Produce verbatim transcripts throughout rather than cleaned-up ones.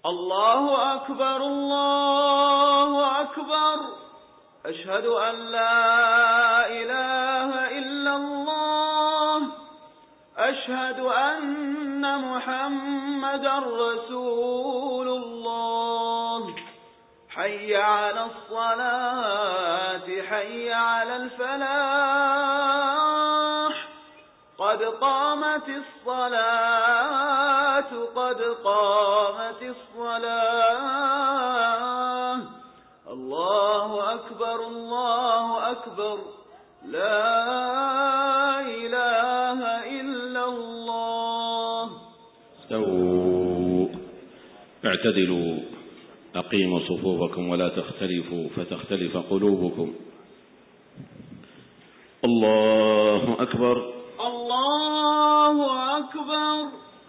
الله أكبر الله أكبر أشهد أن لا إله إلا الله أشهد أن محمدا رسول الله حي على الصلاة حي على الفلاح قد قامت الصلاة قد قامت الصلاة الله أكبر الله أكبر لا إله إلا الله. استووا اعتدلوا أقيموا صفوفكم ولا تختلفوا فتختلف قلوبكم. الله أكبر الله أكبر.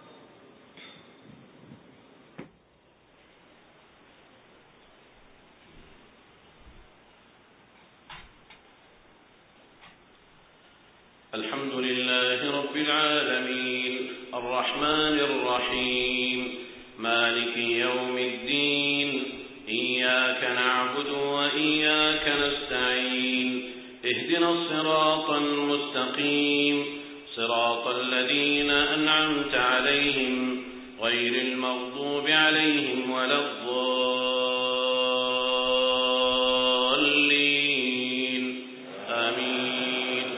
الحمد لله رب العالمين الرحمن الرحيم مالك يوم الدين إياك نعبد وإياك نستعين اهدنا الصراط المستقيم صراط الذين أنعمت عليهم غير المغضوب عليهم ولا الضالين آمين.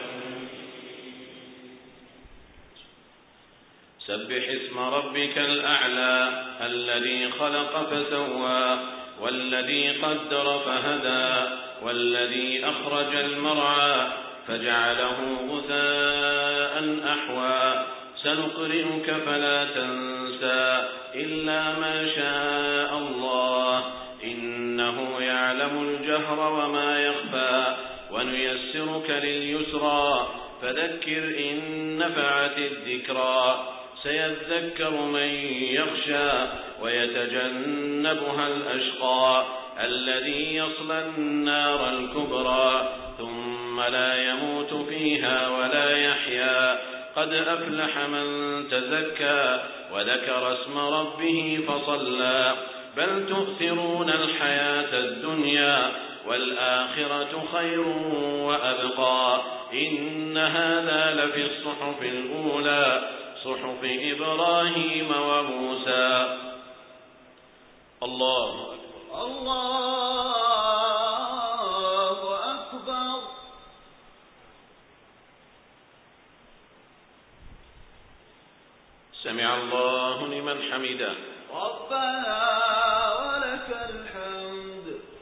سبح اسم ربك الأعلى الذي خلق فسوى والذي قدر فهدى والذي أخرج المرعى فجعله غثاء أحوى سنقرئك فلا تنسى إلا ما شاء الله إنه يعلم الجهر وما يخفى ونيسرك لليسرى فذكر إن نفعت الذكرى سيذكر من يخشى ويتجنبها الأشقى الذي يصلى النار الكبرى ثم لا يموت فيها ولا يحيا قد أفلح من تزكى وذكر اسم ربه فصلى بل تؤثرون الحياة الدنيا والآخرة خير وأبقى إن هذا لفي الصحف الأولى صحف إبراهيم وموسى. الله أكبر الله أكبر. سمع الله لمن حمده ربنا ولك الحمد.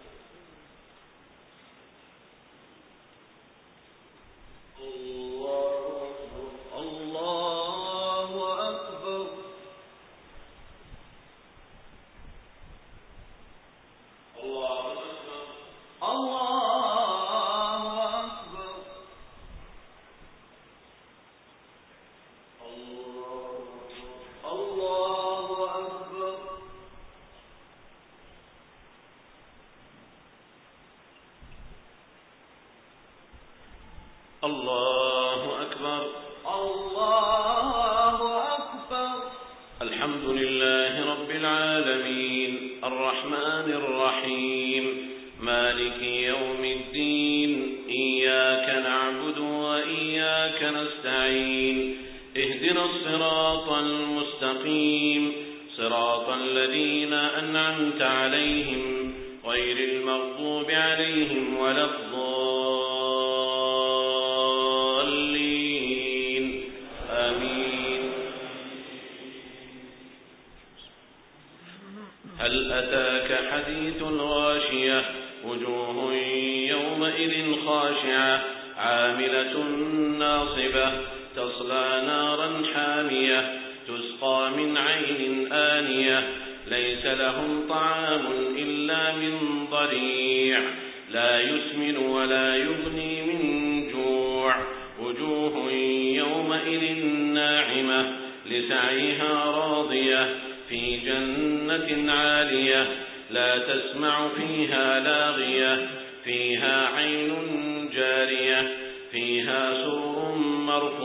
الله أكبر الله أكبر. الحمد لله رب العالمين الرحمن الرحيم مالك يوم الدين إياك نعبد وإياك نستعين اهدنا الصراط المستقيم صراط الذين أنعمت عليهم غير المغضوب عليهم ولا الضالين آمين. هل أتاك حديث الغاشية وجوه يومئذ خاشعة عاملة ناصبة تصلى نارا حامية تسقى من عين آنية ليس لهم طعام إلا من ضريع لا يسمن ولا يغني من جوع وجوه يومئذ ناعمة لسعيها راضية في جنة عالية لا تسمع فيها لاغية فيها عين جارية فيها سرر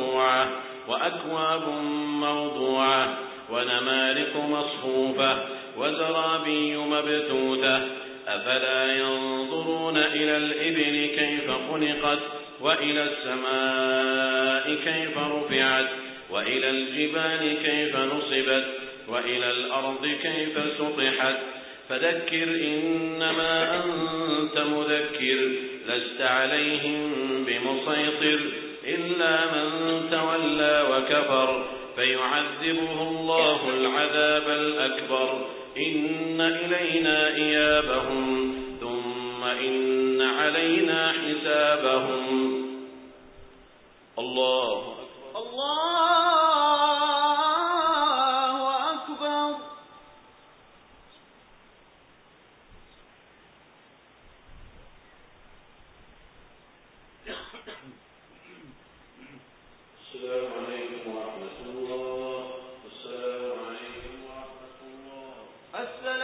مرفوعة وأكواب موضوعة ونمارق مصفوفة وزرابي مبثوثة أفلا ينظرون إلى الإبل كيف خلقت وإلى السماء كيف رفعت وإلى الجبال كيف نصبت وإلى الأرض كيف سطحت فذكر إنما أنت مذكر لست عليهم بمسيطر إلا من تولى وكفر فيعذبه الله العذاب الأكبر إن إلينا إيابهم ثم إن علينا حسابهم. الله أكبر. الله أكبر. السلام عليكم ورحمة الله. السلام عليكم ورحمة الله. السلام